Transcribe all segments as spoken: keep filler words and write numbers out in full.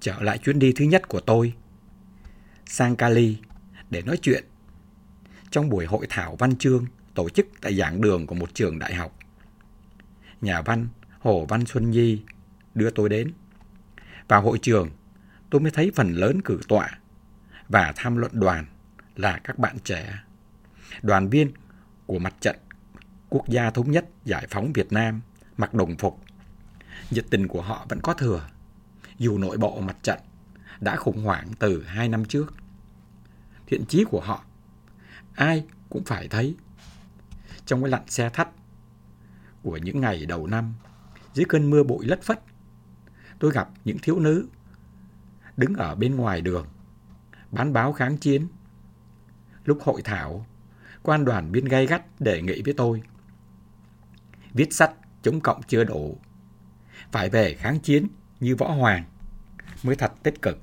trở lại chuyến đi thứ nhất của tôi sang Cali để nói chuyện trong buổi hội thảo văn chương tổ chức tại giảng đường của một trường đại học. Nhà văn Hồ Văn Xuân Nhi đưa tôi đến. Vào hội trường, tôi mới thấy phần lớn cử tọa và tham luận đoàn là các bạn trẻ, đoàn viên của Mặt trận Quốc gia Thống nhất Giải phóng Việt Nam mặc đồng phục. Nhiệt tình của họ vẫn có thừa, dù nội bộ mặt trận đã khủng hoảng từ hai năm trước. Thiện chí của họ, ai cũng phải thấy. Trong cái lặn xe thắt của những ngày đầu năm, dưới cơn mưa bụi lất phất, tôi gặp những thiếu nữ đứng ở bên ngoài đường, bán báo kháng chiến. Lúc hội thảo, quan đoàn biên gay gắt đề nghị với tôi: viết sách chống cộng chưa đủ, phải về kháng chiến như Võ Hoàng mới thật tích cực.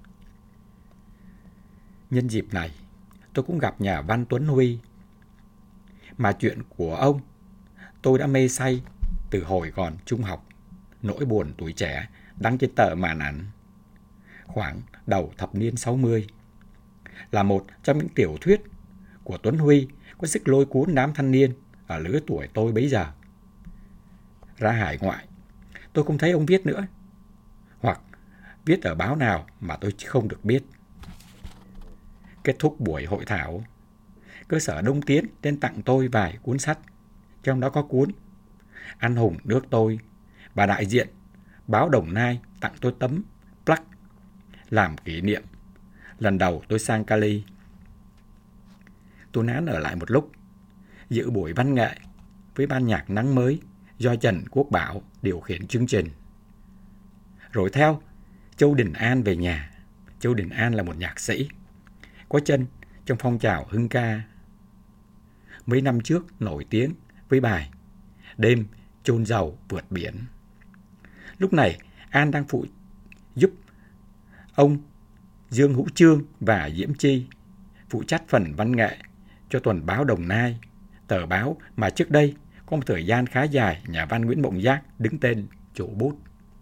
Nhân dịp này, tôi cũng gặp nhà văn Tuấn Huy, mà chuyện của ông tôi đã mê say từ hồi còn trung học. Nỗi buồn tuổi trẻ đăng trên tờ màn ảnh khoảng đầu thập niên sáu mươi là một trong những tiểu thuyết của Tuấn Huy có sức lôi cuốn đám thanh niên ở lứa tuổi tôi bấy giờ. Ra hải ngoại, tôi không thấy ông viết nữa, hoặc viết ở báo nào mà tôi không được biết. Kết thúc buổi hội thảo, cơ sở Đông Tiến đến tặng tôi vài cuốn sách, trong đó có cuốn Anh hùng nước tôi, và đại diện báo Đồng Nai tặng tôi tấm plaque làm kỷ niệm lần đầu tôi sang Cali. Tôi nán ở lại một lúc, dự buổi văn nghệ với ban nhạc Nắng Mới do Trần Quốc Bảo điều khiển chương trình. Rồi theo Châu Đình An về nhà. Châu Đình An là một nhạc sĩ có chân trong phong trào hưng ca. Mấy năm trước nổi tiếng với bài Đêm chôn dầu vượt biển. Lúc này An đang phụ giúp ông Dương Hữu Trương và Diễm Chi phụ trách phần văn nghệ cho tuần báo Đồng Nai, tờ báo mà trước đây có một thời gian khá dài nhà văn Nguyễn Mộng Giác đứng tên chủ bút.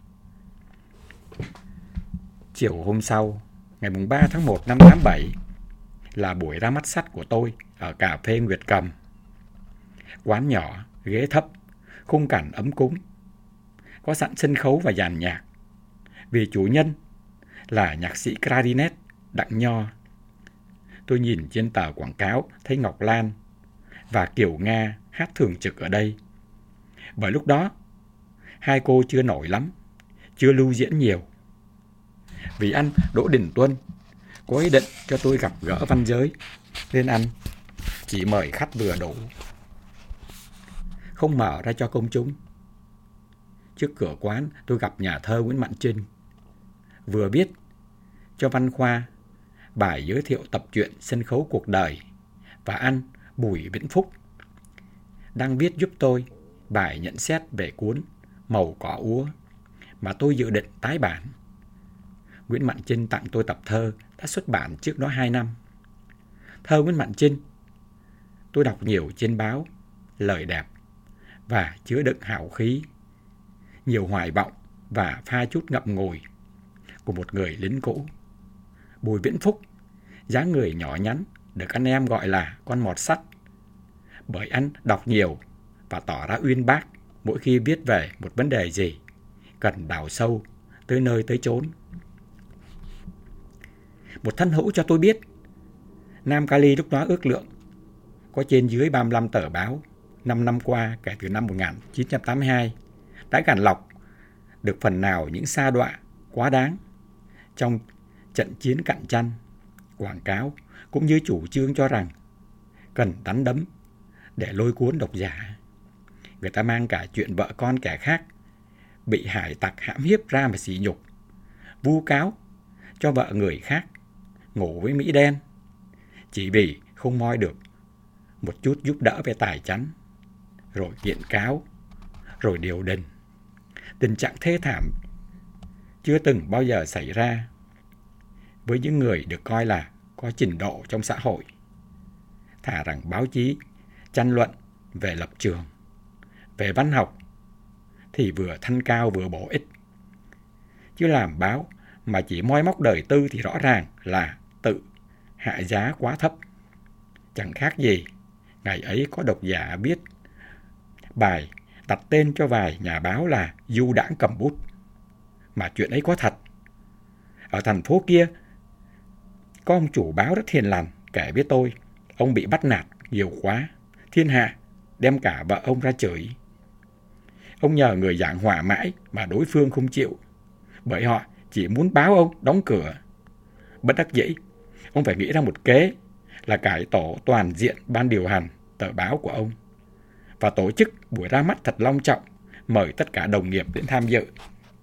Chiều hôm sau, ngày ba tháng một năm tám bảy, là buổi ra mắt sách của tôi ở cà phê Nguyệt Cầm. Quán nhỏ, ghế thấp, khung cảnh ấm cúng, có sẵn sân khấu và dàn nhạc, vì chủ nhân là nhạc sĩ clarinet Đặng Nho. Tôi nhìn trên tờ quảng cáo thấy Ngọc Lan và Kiều Nga hát thường trực ở đây. Bởi lúc đó, hai cô chưa nổi lắm, chưa lưu diễn nhiều. Vì anh Đỗ Đình Tuân có ý định cho tôi gặp gỡ văn giới, nên anh chỉ mời khách vừa đủ, không mở ra cho công chúng. Trước cửa quán tôi gặp nhà thơ Nguyễn Mạn Trinh, vừa viết cho Văn Khoa bài giới thiệu tập truyện sân khấu cuộc đời, và anh Bùi Vĩnh Phúc đang viết giúp tôi bài nhận xét về cuốn Màu cỏ úa mà tôi dự định tái bản. Nguyễn Mạn Trinh tặng tôi tập thơ đã xuất bản trước đó hai năm. Thơ Nguyễn Mạn Trinh tôi đọc nhiều trên báo, lời đẹp và chứa đựng hào khí, nhiều hoài vọng và pha chút ngậm ngùi của một người lính cũ. Bùi Viễn Phúc, dáng người nhỏ nhắn, được anh em gọi là con mọt sắt, bởi anh đọc nhiều và tỏ ra uyên bác mỗi khi viết về một vấn đề gì cần đào sâu tới nơi tới chốn. Một thân hữu cho tôi biết, Nam Cali lúc đó ước lượng có trên dưới ba mươi lăm tờ báo. Năm năm qua, kể từ năm một nghìn chín trăm tám mươi hai, đã gạn lọc được phần nào những sa đọa quá đáng trong trận chiến cạnh tranh, quảng cáo, cũng như chủ trương cho rằng cần đánh đấm để lôi cuốn độc giả. Người ta mang cả chuyện vợ con kẻ khác bị hải tặc hãm hiếp ra mà sỉ nhục, vu cáo cho vợ người khác ngủ với Mỹ đen chỉ vì không moi được một chút giúp đỡ về tài chánh, rồi kiện cáo, rồi điều đình. Tình trạng thê thảm chưa từng bao giờ xảy ra với những người được coi là có trình độ trong xã hội. Thà rằng báo chí tranh luận về lập trường, về văn học thì vừa thanh cao vừa bổ ích, chứ làm báo mà chỉ moi móc đời tư thì rõ ràng là tự hạ giá quá thấp. Chẳng khác gì ngày ấy có độc giả viết bài đặt tên cho vài nhà báo là Du Đãng Cầm Bút. Mà chuyện ấy có thật. Ở thành phố kia có ông chủ báo rất hiền lành kể với tôi, ông bị bắt nạt nhiều quá, thiên hạ đem cả vợ ông ra chửi. Ông nhờ người giảng hòa mãi mà đối phương không chịu, bởi họ chỉ muốn báo ông đóng cửa. Bất đắc dĩ, ông phải nghĩ ra một kế là cải tổ toàn diện ban điều hành tờ báo của ông và tổ chức buổi ra mắt thật long trọng, mời tất cả đồng nghiệp đến tham dự.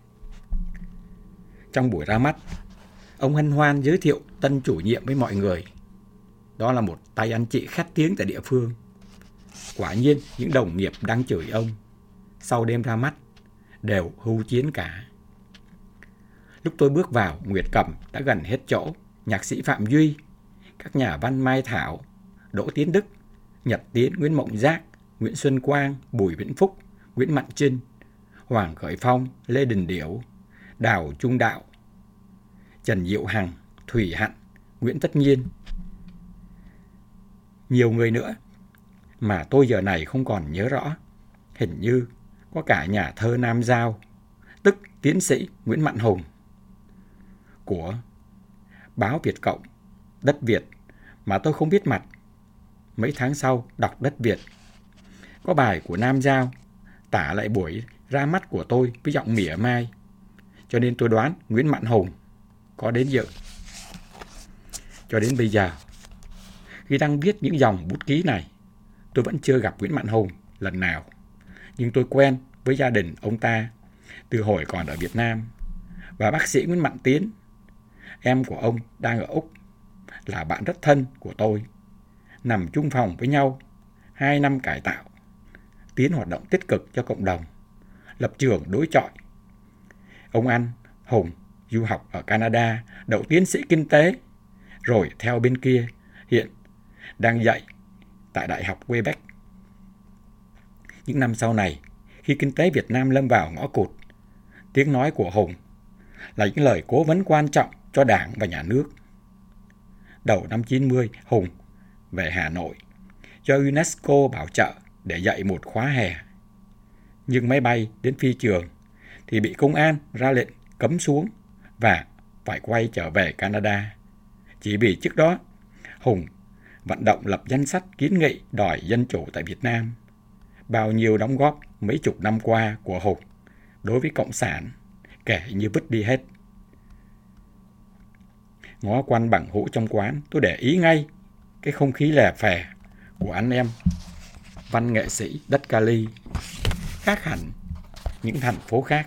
Trong buổi ra mắt, ông hân hoan giới thiệu tân chủ nhiệm với mọi người. Đó là một tay anh chị khét tiếng tại địa phương. Quả nhiên những đồng nghiệp đang chửi ông sau đêm ra mắt đều hưu chiến cả. Lúc tôi bước vào, Nguyệt Cầm đã gần hết chỗ. Nhạc sĩ Phạm Duy, các nhà văn Mai Thảo, Đỗ Tiến Đức, Nhật Tiến, Nguyễn Mộng Giác, Nguyễn Xuân Quang, Bùi Vĩnh Phúc, Nguyễn Mạn Trinh, Hoàng Khởi Phong, Lê Đình Điểu, Đào Trung Đạo, Trần Diệu Hằng, Thủy Hạnh, Nguyễn Tất Nhiên. Nhiều người nữa mà tôi giờ này không còn nhớ rõ. Hình như có cả nhà thơ Nam Giao, tức tiến sĩ Nguyễn Mạn Hùng, của báo Việt Cộng, Đất Việt mà tôi không biết mặt. Mấy tháng sau đọc Đất Việt, có bài của Nam Giao tả lại buổi ra mắt của tôi với giọng mỉa mai, cho nên tôi đoán Nguyễn Mạn Hùng có đến dự. Cho đến bây giờ, khi đang viết những dòng bút ký này, tôi vẫn chưa gặp Nguyễn Mạn Hùng lần nào. Nhưng tôi quen với gia đình ông ta từ hồi còn ở Việt Nam. Và bác sĩ Nguyễn Mạn Tiến, em của ông đang ở Úc, là bạn rất thân của tôi. Nằm chung phòng với nhau hai năm cải tạo, Tiến hoạt động tích cực cho cộng đồng, lập trường đối chọi. Ông anh Hùng du học ở Canada, đậu tiến sĩ kinh tế, rồi theo bên kia hiện đang dạy tại Đại học Quebec. Những năm sau này, khi kinh tế Việt Nam lâm vào ngõ cụt, tiếng nói của Hùng là những lời cố vấn quan trọng cho Đảng và Nhà nước. Đầu năm chín mươi, Hùng về Hà Nội cho UNESCO bảo trợ để dạy một khóa hè. Nhưng máy bay đến phi trường thì bị công an ra lệnh cấm xuống và phải quay trở về Canada. Chỉ vì trước đó, Hùng vận động lập danh sách kiến nghị đòi dân chủ tại Việt Nam. Bao nhiêu đóng góp mấy chục năm qua của Hùng đối với Cộng sản kể như vứt đi hết. Ngó quanh bằng hữu trong quán, tôi để ý ngay cái không khí lè phè của anh em văn nghệ sĩ đất Cali, khác hẳn những thành phố khác.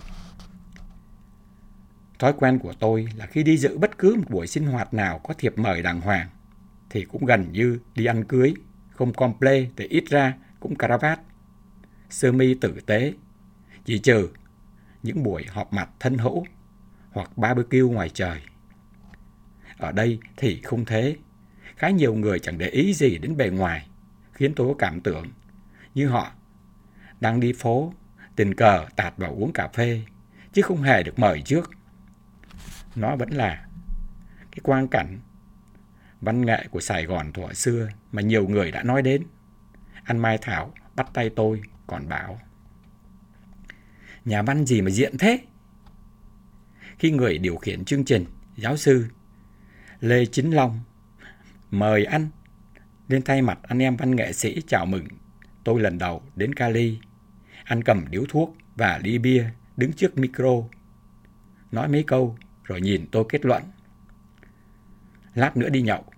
Thói quen của tôi là khi đi dự bất cứ một buổi sinh hoạt nào có thiệp mời đàng hoàng thì cũng gần như đi ăn cưới, không comple thì ít ra cũng cravat, sơ mi tử tế, chỉ trừ những buổi họp mặt thân hữu hoặc barbecue ngoài trời. Ở đây thì không thế. Khá nhiều người chẳng để ý gì đến bề ngoài, khiến tôi có cảm tưởng như họ đang đi phố, tình cờ tạt vào uống cà phê, chứ không hề được mời trước. Nó vẫn là cái quang cảnh văn nghệ của Sài Gòn thuở xưa mà nhiều người đã nói đến. Anh Mai Thảo bắt tay tôi còn bảo: nhà văn gì mà diện thế? Khi người điều khiển chương trình, giáo sư Lê Chính Long, mời anh lên thay mặt anh em văn nghệ sĩ chào mừng tôi lần đầu đến Cali, anh cầm điếu thuốc và ly bia đứng trước micro, nói mấy câu rồi nhìn tôi kết luận: lát nữa đi nhậu.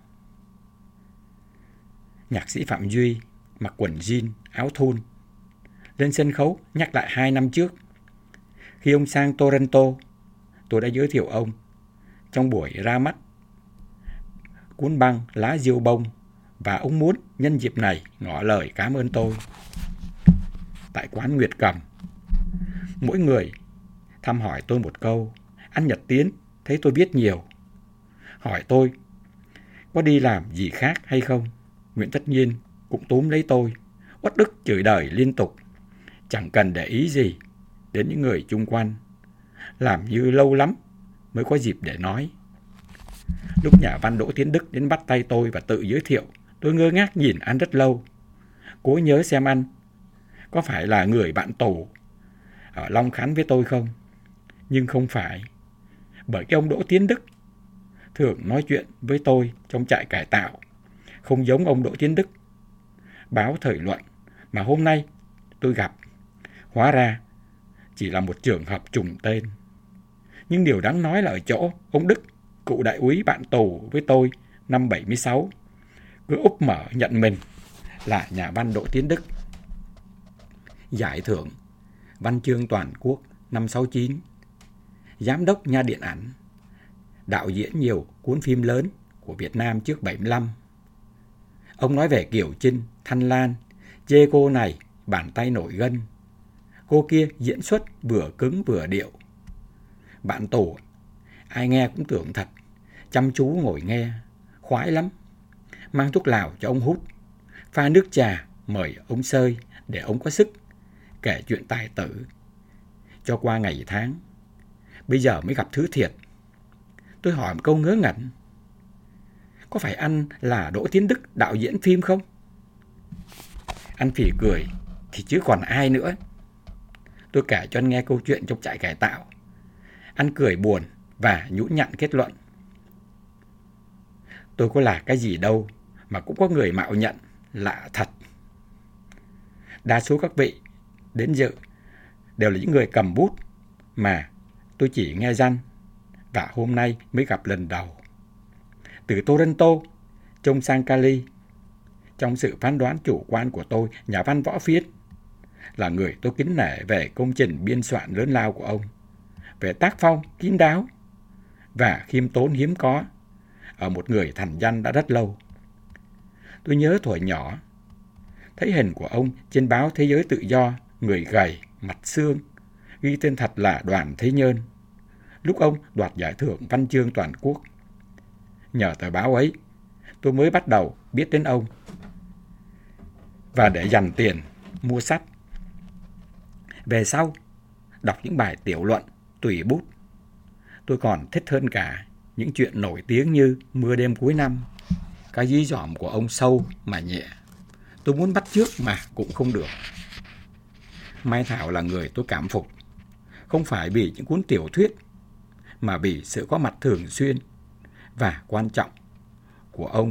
Nhạc sĩ Phạm Duy mặc quần jean, áo thun, lên sân khấu nhắc lại hai năm trước. Khi ông sang Toronto, tôi đã giới thiệu ông trong buổi ra mắt cuốn băng Lá Diêu Bông, và ông muốn nhân dịp này ngỏ lời cảm ơn tôi. Tại quán Nguyệt Cầm, mỗi người thăm hỏi tôi một câu. Anh Nhật Tiến thấy tôi viết nhiều, hỏi tôi có đi làm gì khác hay không. Nguyễn Tất Nhiên cũng túm lấy tôi, uất ức chửi đời liên tục, chẳng cần để ý gì đến những người chung quanh, làm như lâu lắm mới có dịp để nói. Lúc nhà văn Đỗ Tiến Đức đến bắt tay tôi và tự giới thiệu, tôi ngơ ngác nhìn anh rất lâu, cố nhớ xem anh có phải là người bạn tù ở Long Khánh với tôi không. Nhưng không phải, bởi cái ông Đỗ Tiến Đức thường nói chuyện với tôi trong trại cải tạo không giống ông Đỗ Tiến Đức báo Thời Luận mà hôm nay tôi gặp. Hóa ra chỉ là một trường hợp trùng tên. Nhưng điều đáng nói là ở chỗ ông Đức, cựu đại úy bạn tù với tôi năm bảy mươi sáu, cứ úp mở nhận mình là nhà văn Đỗ Tiến Đức. Giải thưởng Văn chương toàn quốc năm sáu chín, giám đốc nhà điện ảnh, đạo diễn nhiều cuốn phim lớn của Việt Nam trước bảy mươi lăm. Ông nói về Kiều Trinh, Thanh Lan, chê cô này bàn tay nổi gân, cô kia diễn xuất vừa cứng vừa điệu. Bạn tù ai nghe cũng tưởng thật, chăm chú ngồi nghe, khoái lắm. Mang thuốc lào cho ông hút, pha nước trà mời ông sơi để ông có sức kể chuyện tài tử. Cho qua ngày tháng, bây giờ mới gặp thứ thiệt. Tôi hỏi một câu ngớ ngẩn: có phải anh là Đỗ Tiến Đức, đạo diễn phim không? Anh phì cười, thì chứ còn ai nữa. Tôi kể cho anh nghe câu chuyện trong trại cải tạo. Anh cười buồn và nhũn nhặn kết luận: tôi có là cái gì đâu mà cũng có người mạo nhận, lạ thật. Đa số các vị đến dự đều là những người cầm bút mà tôi chỉ nghe danh và hôm nay mới gặp lần đầu. Từ Toronto trông sang Cali, trong sự phán đoán chủ quan của tôi, nhà văn Võ Phiết là người tôi kính nể về công trình biên soạn lớn lao của ông, về tác phong kín đáo và khiêm tốn hiếm có ở một người thành danh đã rất lâu. Tôi nhớ thuở nhỏ thấy hình của ông trên báo Thế Giới Tự Do, người gầy, mặt xương, ghi tên thật là Đoàn Thế Nhơn, lúc ông đoạt giải thưởng văn chương toàn quốc. Nhờ tờ báo ấy, tôi mới bắt đầu biết đến ông và để dành tiền mua sách. Về sau, đọc những bài tiểu luận tùy bút, tôi còn thích hơn cả những chuyện nổi tiếng như Mưa đêm cuối năm. Cái dí dỏm của ông sâu mà nhẹ, tôi muốn bắt chước mà cũng không được. Mai Thảo là người tôi cảm phục, không phải vì những cuốn tiểu thuyết, mà vì sự có mặt thường xuyên và quan trọng của ông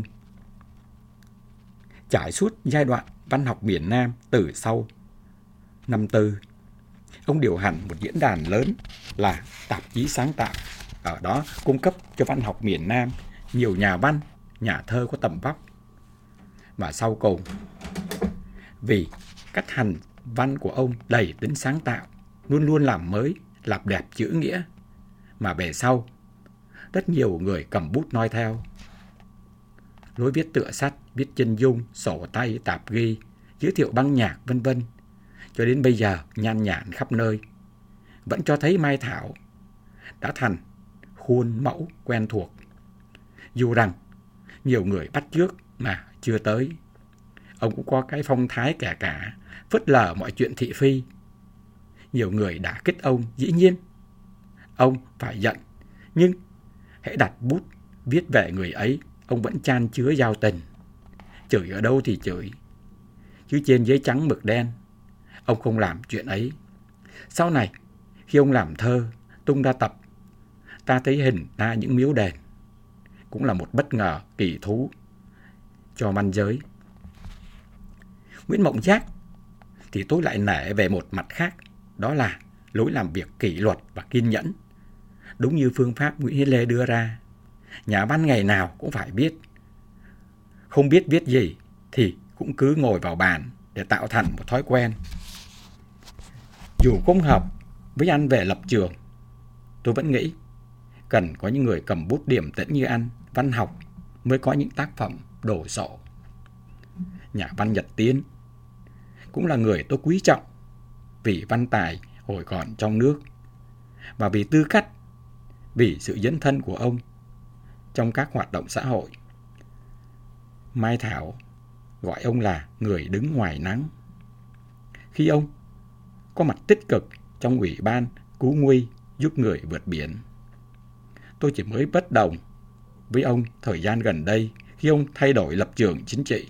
trải suốt giai đoạn văn học miền Nam từ sau năm tư. Ông điều hành một diễn đàn lớn là Tạp chí Sáng Tạo, ở đó cung cấp cho văn học miền Nam nhiều nhà văn, nhà thơ có tầm vóc. Và sau cùng, vì cách hành văn của ông đầy tính sáng tạo, luôn luôn làm mới, làm đẹp chữ nghĩa, mà về sau rất nhiều người cầm bút noi theo. Lối viết tựa sách, viết chân dung, sổ tay, tạp ghi, giới thiệu băng nhạc, vân vân, cho đến bây giờ nhan nhản khắp nơi, vẫn cho thấy Mai Thảo đã thành khuôn mẫu quen thuộc. Dù rằng nhiều người bắt chước mà chưa tới, ông cũng có cái phong thái kẻ cả, phớt lờ mọi chuyện thị phi. Nhiều người đả kích ông, dĩ nhiên ông phải giận, nhưng hễ đặt bút viết về người ấy, ông vẫn chan chứa giao tình. Chửi ở đâu thì chửi, chứ trên giấy trắng mực đen ông không làm chuyện ấy. Sau này khi ông làm thơ, tung ra tập Ta thấy hình ta những miếu đền, cũng là một bất ngờ kỳ thú cho văn giới. Nguyễn Mộng Trác thì tôi lại nể về một mặt khác, đó là lối làm việc kỷ luật và kiên nhẫn, đúng như phương pháp Nguyễn Hiến Lê đưa ra. Nhà văn ngày nào cũng phải biết, không biết viết gì thì cũng cứ ngồi vào bàn để tạo thành một thói quen. Dù không hợp với anh về lập trường, tôi vẫn nghĩ cần có những người cầm bút điềm tĩnh như anh, văn học mới có những tác phẩm đồ sộ. Nhà văn Nhật Tiến cũng là người tôi quý trọng vì văn tài hồi còn trong nước, và vì tư cách, vì sự dấn thân của ông trong các hoạt động xã hội. Mai Thảo gọi ông là người đứng ngoài nắng. Khi ông có mặt tích cực trong Ủy ban cứu nguy giúp người vượt biển, tôi chỉ mới bất đồng với ông thời gian gần đây khi ông thay đổi lập trường chính trị.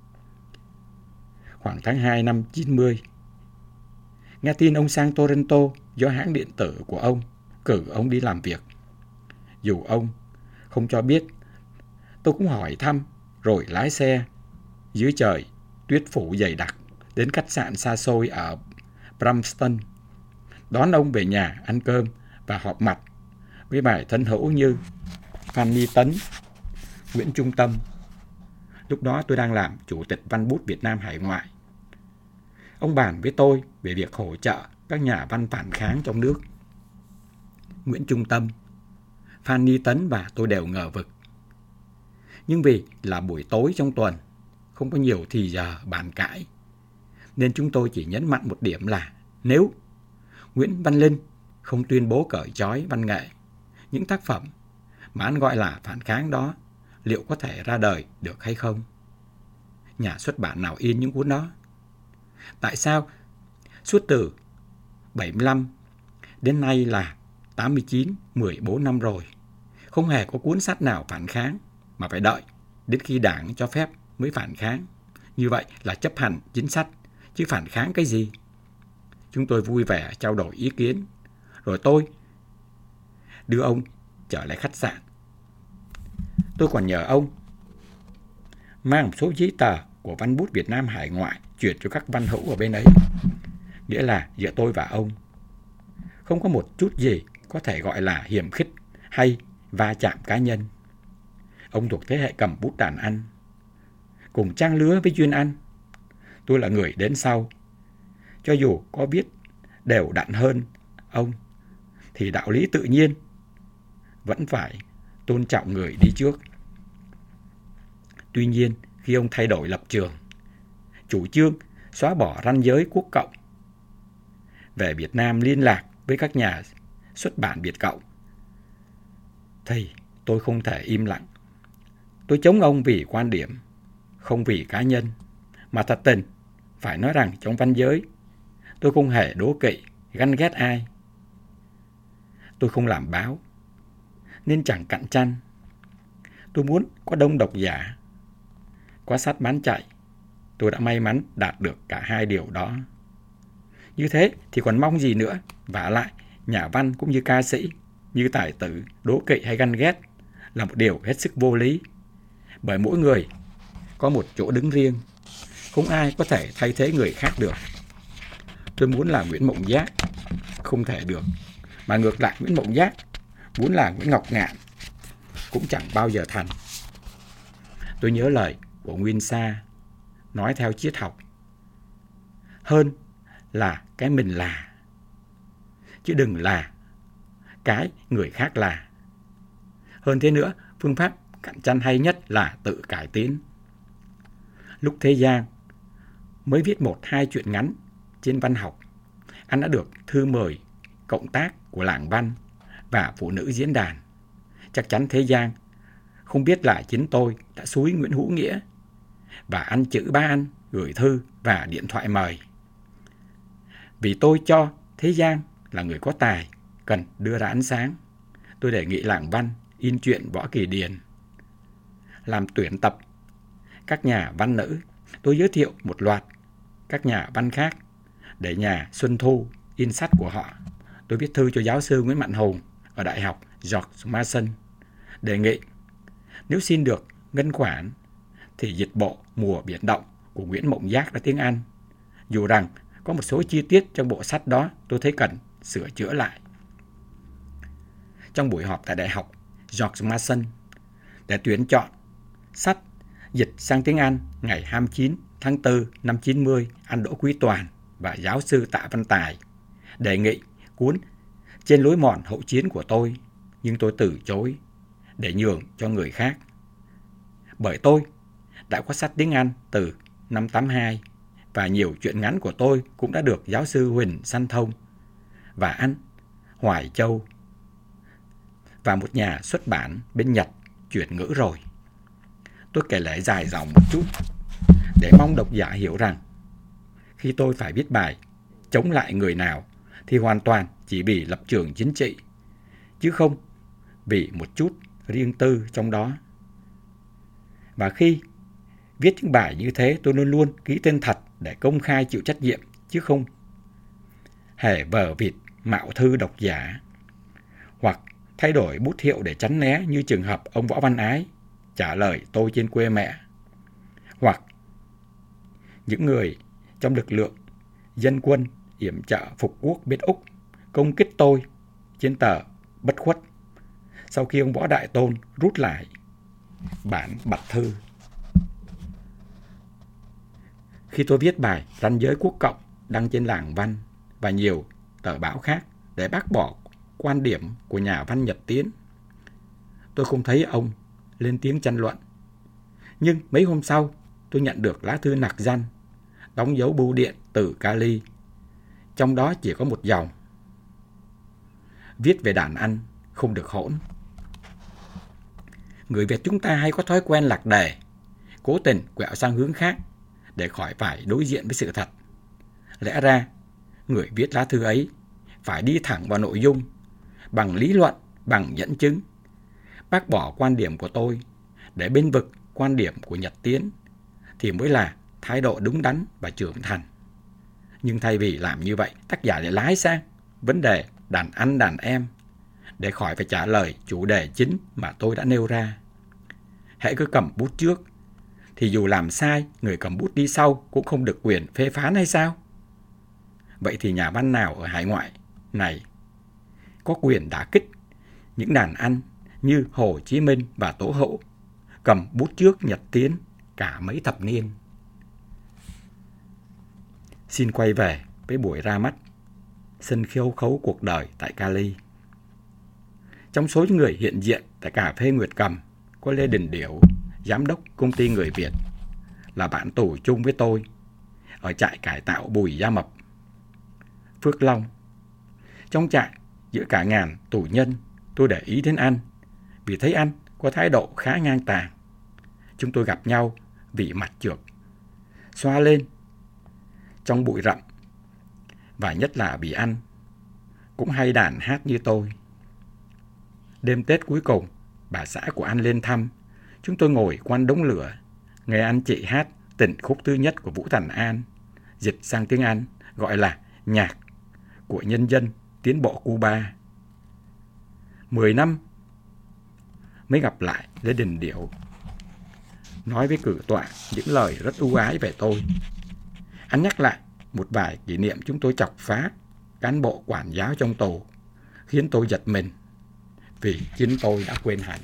Khoảng tháng hai năm chín mươi, nghe tin ông sang Toronto do hãng điện tử của ông cử ông đi làm việc. Dù ông không cho biết, tôi cũng hỏi thăm rồi lái xe dưới trời tuyết phủ dày đặc đến khách sạn xa xôi ở Brampton, đón ông về nhà ăn cơm và họp mặt với vài thân hữu như Phan Ni Tấn, Nguyễn Trung Tâm. Lúc đó tôi đang làm chủ tịch Văn bút Việt Nam hải ngoại. Ông bàn với tôi về việc hỗ trợ các nhà văn phản kháng trong nước. Nguyễn Trung Tâm, Phan Ni Tấn và tôi đều ngờ vực. Nhưng vì là buổi tối trong tuần, không có nhiều thì giờ bàn cãi, nên chúng tôi chỉ nhấn mạnh một điểm là nếu Nguyễn Văn Linh không tuyên bố cởi trói văn nghệ, những tác phẩm mà anh gọi là phản kháng đó liệu có thể ra đời được hay không? Nhà xuất bản nào in những cuốn đó? Tại sao suốt từ bảy mươi lăm đến nay là tám mươi chín, mười bốn năm rồi, không hề có cuốn sách nào phản kháng mà phải đợi đến khi Đảng cho phép mới phản kháng? Như vậy là chấp hành chính sách, chứ phản kháng cái gì? Chúng tôi vui vẻ trao đổi ý kiến, rồi tôi đưa ông trở lại khách sạn. Tôi còn nhờ ông mang một số giấy tờ của Văn bút Việt Nam hải ngoại chuyển cho các văn hữu ở bên ấy. Nghĩa là giữa tôi và ông không có một chút gì có thể gọi là hiềm khích hay va chạm cá nhân. Ông thuộc thế hệ cầm bút đàn anh, cùng trang lứa với Duyên Anh. Tôi là người đến sau. Cho dù có viết đều đặn hơn ông, thì đạo lý tự nhiên vẫn phải tôn trọng người đi trước. Tuy nhiên, khi ông thay đổi lập trường, chủ trương xóa bỏ ranh giới quốc cộng, về Việt Nam liên lạc với các nhà xuất bản Việt Cộng, thì tôi không thể im lặng. Tôi chống ông vì quan điểm, không vì cá nhân, mà thật tình phải nói rằng trong văn giới tôi không hề đố kỵ, ganh ghét ai. Tôi không làm báo nên chẳng cạnh tranh. Tôi muốn có đông độc giả, có sách bán chạy. Tôi đã may mắn đạt được cả hai điều đó. Như thế thì còn mong gì nữa? Vả lại, nhà văn cũng như ca sĩ, như tài tử, đố kỵ hay ganh ghét là một điều hết sức vô lý. Bởi mỗi người có một chỗ đứng riêng, không ai có thể thay thế người khác được. Tôi muốn là Nguyễn Mộng Giác, không thể được. Mà ngược lại, Nguyễn Mộng Giác muốn là Nguyễn Ngọc Ngạn, cũng chẳng bao giờ thành. Tôi nhớ lời của Nguyên Sa nói theo triết học: hơn là cái mình là, chứ đừng là cái người khác là. Hơn thế nữa, phương pháp cạnh tranh hay nhất là tự cải tiến. Lúc Thế Giang mới viết một hai chuyện ngắn trên văn học, anh đã được thư mời cộng tác của Làng Văn và Phụ Nữ Diễn đàn. Chắc chắn Thế Giang không biết là chính tôi đã xúi Nguyễn Hữu Nghĩa và anh chữ ba anh gửi thư và điện thoại mời. Vì tôi cho Thế Giang là người có tài, cần đưa ra ánh sáng, tôi đề nghị Làng Văn in truyện Võ Kỳ Điền. Làm tuyển tập các nhà văn nữ, tôi giới thiệu một loạt các nhà văn khác để nhà Xuân Thu in sách của họ. Tôi viết thư cho giáo sư Nguyễn Mạnh Hùng ở Đại học George Mason, đề nghị nếu xin được ngân khoản thì dịch bộ Mùa Biển Động của Nguyễn Mộng Giác ra tiếng Anh, dù rằng có một số chi tiết trong bộ sách đó tôi thấy cần sửa chữa lại. Trong buổi họp tại Đại học George Mason để tuyển chọn sách dịch sang tiếng Anh ngày hai mươi chín tháng tư năm chín mươi, anh Đỗ Quý Toàn và giáo sư Tạ Văn Tài đề nghị cuốn Trên lối mòn hậu chiến của tôi, nhưng tôi từ chối để nhường cho người khác. Bởi tôi đã có sách tiếng Anh từ năm tám mươi hai và nhiều truyện ngắn của tôi cũng đã được giáo sư Huỳnh Sanh Thông và anh Hoài Châu và một nhà xuất bản bên Nhật chuyển ngữ rồi. Tôi kể lại dài dòng một chút để mong độc giả hiểu rằng khi tôi phải viết bài chống lại người nào thì hoàn toàn chỉ vì lập trường chính trị, chứ không vì một chút riêng tư trong đó. Và khi viết những bài như thế, tôi luôn luôn ký tên thật để công khai chịu trách nhiệm, chứ không hề vờ vịt mạo thư độc giả, hoặc thay đổi bút hiệu để tránh né như trường hợp ông Võ Văn Ái trả lời tôi trên quê mẹ, hoặc những người trong lực lượng dân quân yểm trợ phục quốc bên Úc công kích tôi trên tờ Bất Khuất sau khi ông Võ Đại Tôn rút lại bản bạch thư. Khi tôi viết bài Ranh giới quốc cộng đăng trên Làng Văn và nhiều tờ báo khác để bác bỏ quan điểm của nhà văn Nhật Tiến, tôi không thấy ông lên tiếng tranh luận. Nhưng mấy hôm sau, tôi nhận được lá thư nặc danh, đóng dấu bưu điện từ Cali. Trong đó chỉ có một dòng: viết về đàn anh không được hỗn. Người Việt chúng ta hay có thói quen lạc đề, cố tình quẹo sang hướng khác để khỏi phải đối diện với sự thật. Lẽ ra, người viết lá thư ấy phải đi thẳng vào nội dung, bằng lý luận, bằng dẫn chứng, bác bỏ quan điểm của tôi để bênh vực quan điểm của Nhật Tiến, thì mới là thái độ đúng đắn và trưởng thành. Nhưng thay vì làm như vậy, tác giả lại lái sang vấn đề đàn anh đàn em để khỏi phải trả lời chủ đề chính mà tôi đã nêu ra. Hễ cứ cầm bút trước thì dù làm sai, người cầm bút đi sau cũng không được quyền phê phán hay sao? Vậy thì nhà văn nào ở hải ngoại này có quyền đả kích những đàn anh như Hồ Chí Minh và Tố Hữu cầm bút trước Nhật Tiến cả mấy thập niên? Xin quay về với buổi ra mắt sân khấu khấu cuộc đời tại Cali. Trong số những người hiện diện tại cà phê Nguyệt Cầm có Lê Đình Điểu, giám đốc công ty người Việt, là bạn tù chung với tôi ở trại cải tạo Bùi Gia Mập, Phước Long. Trong trại, giữa cả ngàn tù nhân, tôi để ý đến anh vì thấy anh có thái độ khá ngang tàng. Chúng tôi gặp nhau vì mặt trược xoa lên trong bụi rậm, và nhất là vì anh cũng hay đàn hát như tôi. Đêm Tết cuối cùng, bà xã của anh lên thăm. Chúng tôi ngồi quanh đống lửa, nghe anh chị hát tình khúc thứ nhất của Vũ Thành An, dịch sang tiếng Anh gọi là Nhạc của Nhân dân Tiến bộ Cuba. Mười năm mới gặp lại Lê Đình Điểu, nói với cử tọa những lời rất ưu ái về tôi. Anh nhắc lại một vài kỷ niệm chúng tôi chọc phá cán bộ quản giáo trong tù, khiến tôi giật mình vì chính tôi đã quên hẳn.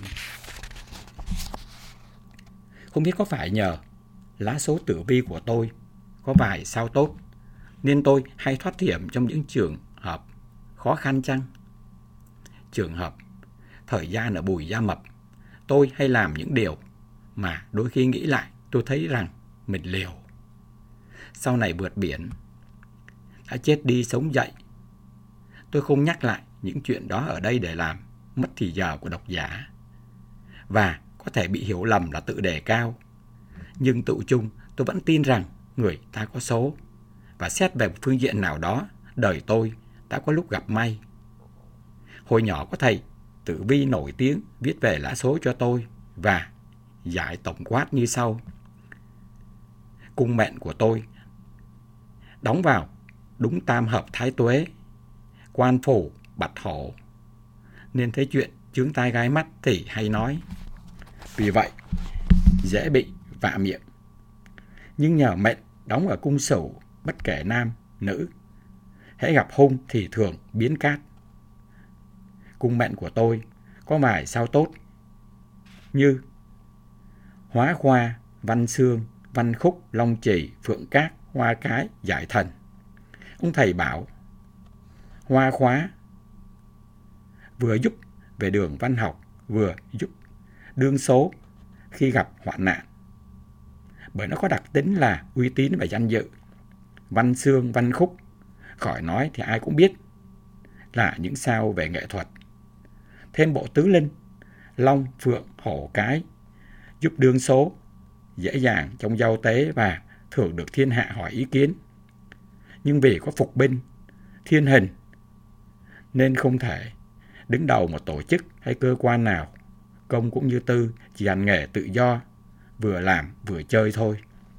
Không biết có phải nhờ lá số tử vi của tôi có vài sao tốt nên tôi hay thoát hiểm trong những trường hợp khó khăn chăng? Trường hợp thời gian ở Bùi Gia Mập, tôi hay làm những điều mà đôi khi nghĩ lại tôi thấy rằng mình liều. Sau này vượt biển, đã chết đi sống dậy, tôi không nhắc lại những chuyện đó ở đây để làm mất thì giờ của độc giả, và có thể bị hiểu lầm là tự đề cao. Nhưng tự chung tôi vẫn tin rằng người ta có số, và xét về một phương diện nào đó, đời tôi đã có lúc gặp may. Hồi nhỏ có thầy tử vi nổi tiếng viết về lá số cho tôi và giải tổng quát như sau: cung mệnh của tôi đóng vào đúng tam hợp thái tuế, quan phủ bạch hổ, nên thấy chuyện chướng tai gai mắt thì hay nói. Vì vậy dễ bị vạ miệng. Nhưng nhờ mệnh đóng ở cung Sửu, bất kể nam nữ, hễ gặp hung thì thường biến cát. Cung mệnh của tôi có vài sao tốt như Hóa Khoa, Văn Xương, Văn Khúc, Long Trì, Phượng Cát, Hoa Cái, Giải Thần. Ông thầy bảo Hoa Khóa vừa giúp về đường văn học, vừa giúp đương số khi gặp hoạn nạn, bởi nó có đặc tính là uy tín và danh dự. Văn Xương, Văn Khúc, khỏi nói thì ai cũng biết là những sao về nghệ thuật. Thêm bộ tứ linh Long, Phượng, Hổ, Cái giúp đương số dễ dàng trong giao tế và thường được thiên hạ hỏi ý kiến. Nhưng vì có phục binh, thiên hình nên không thể đứng đầu một tổ chức hay cơ quan nào, công cũng như tư, chỉ hành nghề tự do, vừa làm vừa chơi thôi.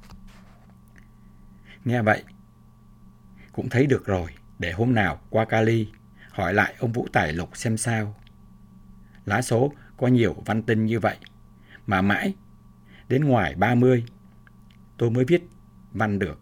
Nghe vậy, cũng thấy được rồi, để hôm nào qua Cali hỏi lại ông Vũ Tài Lục xem sao. Lá số có nhiều văn tinh như vậy, mà mãi đến ngoài ba mươi tôi mới viết văn được.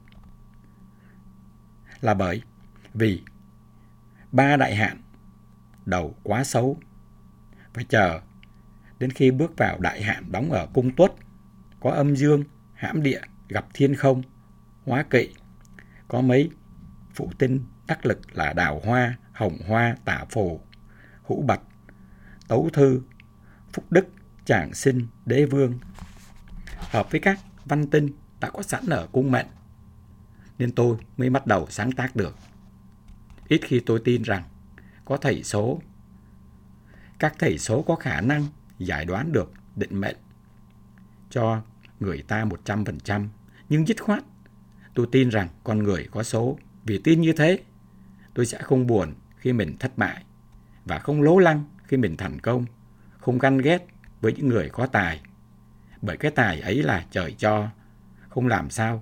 Là bởi vì ba đại hạn đầu quá xấu, phải chờ đến khi bước vào đại hạn đóng ở cung Tuất, có âm dương, hãm địa, gặp thiên không, hóa kỵ, có mấy phụ tinh đắc lực là đào hoa, hồng hoa, tả phù, hữu bạch, tấu thư, phúc đức, tràng sinh, đế vương, hợp với các văn tinh đã có sẵn ở cung mệnh, nên tôi mới bắt đầu sáng tác được. Ít khi tôi tin rằng có thầy số, các thầy số có khả năng giải đoán được định mệnh cho người ta một trăm phần trăm, nhưng dứt khoát tôi tin rằng con người có số. Vì tin như thế, tôi sẽ không buồn khi mình thất bại, và không lố lăng khi mình thành công, không ganh ghét với những người có tài, bởi cái tài ấy là trời cho, không làm sao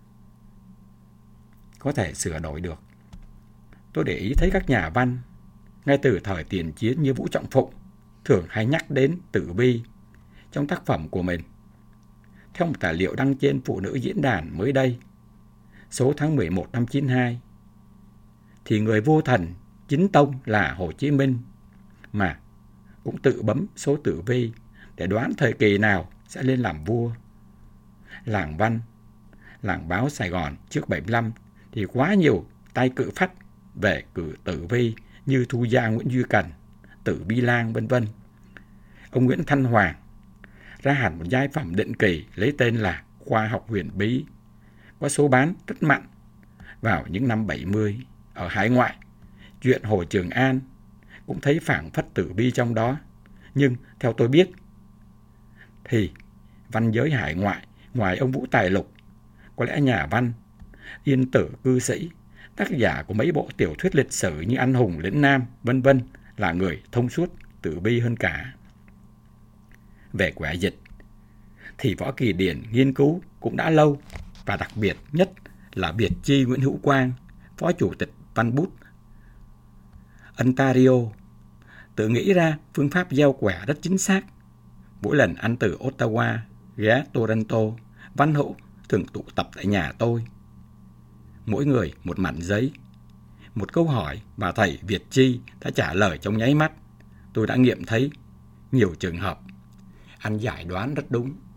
có thể sửa đổi được. Tôi để ý thấy các nhà văn, ngay từ thời tiền chiến như Vũ Trọng Phụng, thường hay nhắc đến tử vi trong tác phẩm của mình. Theo một tài liệu đăng trên Phụ Nữ Diễn đàn mới đây, số tháng mười một năm chín hai, thì người vua thần chính tông là Hồ Chí Minh mà cũng tự bấm số tử vi để đoán thời kỳ nào sẽ lên làm vua. Làng văn, làng báo Sài Gòn trước bảy mươi lăm thì quá nhiều tay cự phách về cử tử vi như Thu Gia Nguyễn Duy Cần, Tử Vi Lang vân vân. Ông Nguyễn Thanh Hoàng ra hẳn một giai phẩm định kỳ lấy tên là Khoa học huyền bí, có số bán rất mạnh vào những năm bảy mươi. Ở hải ngoại, chuyện Hồ Trường An cũng thấy phảng phất tử vi trong đó. Nhưng theo tôi biết thì văn giới hải ngoại, ngoài ông Vũ Tài Lục, có lẽ nhà văn Yên Tử Cư Sĩ, tác giả của mấy bộ tiểu thuyết lịch sử như Anh Hùng Lĩnh Nam vân vân, là người thông suốt tử vi hơn cả. Về quẻ dịch thì Võ Kỳ Điển nghiên cứu cũng đã lâu, và đặc biệt nhất là biệt chi Nguyễn Hữu Quang, phó chủ tịch Văn bút Ontario, tự nghĩ ra phương pháp gieo quẻ rất chính xác. Mỗi lần anh từ Ottawa ghé Toronto, Văn Hữu thường tụ tập tại nhà tôi. Mỗi người một mảnh giấy, một câu hỏi, và thầy Việt Chi đã trả lời trong nháy mắt. Tôi đã nghiệm thấy nhiều trường hợp anh giải đoán rất đúng.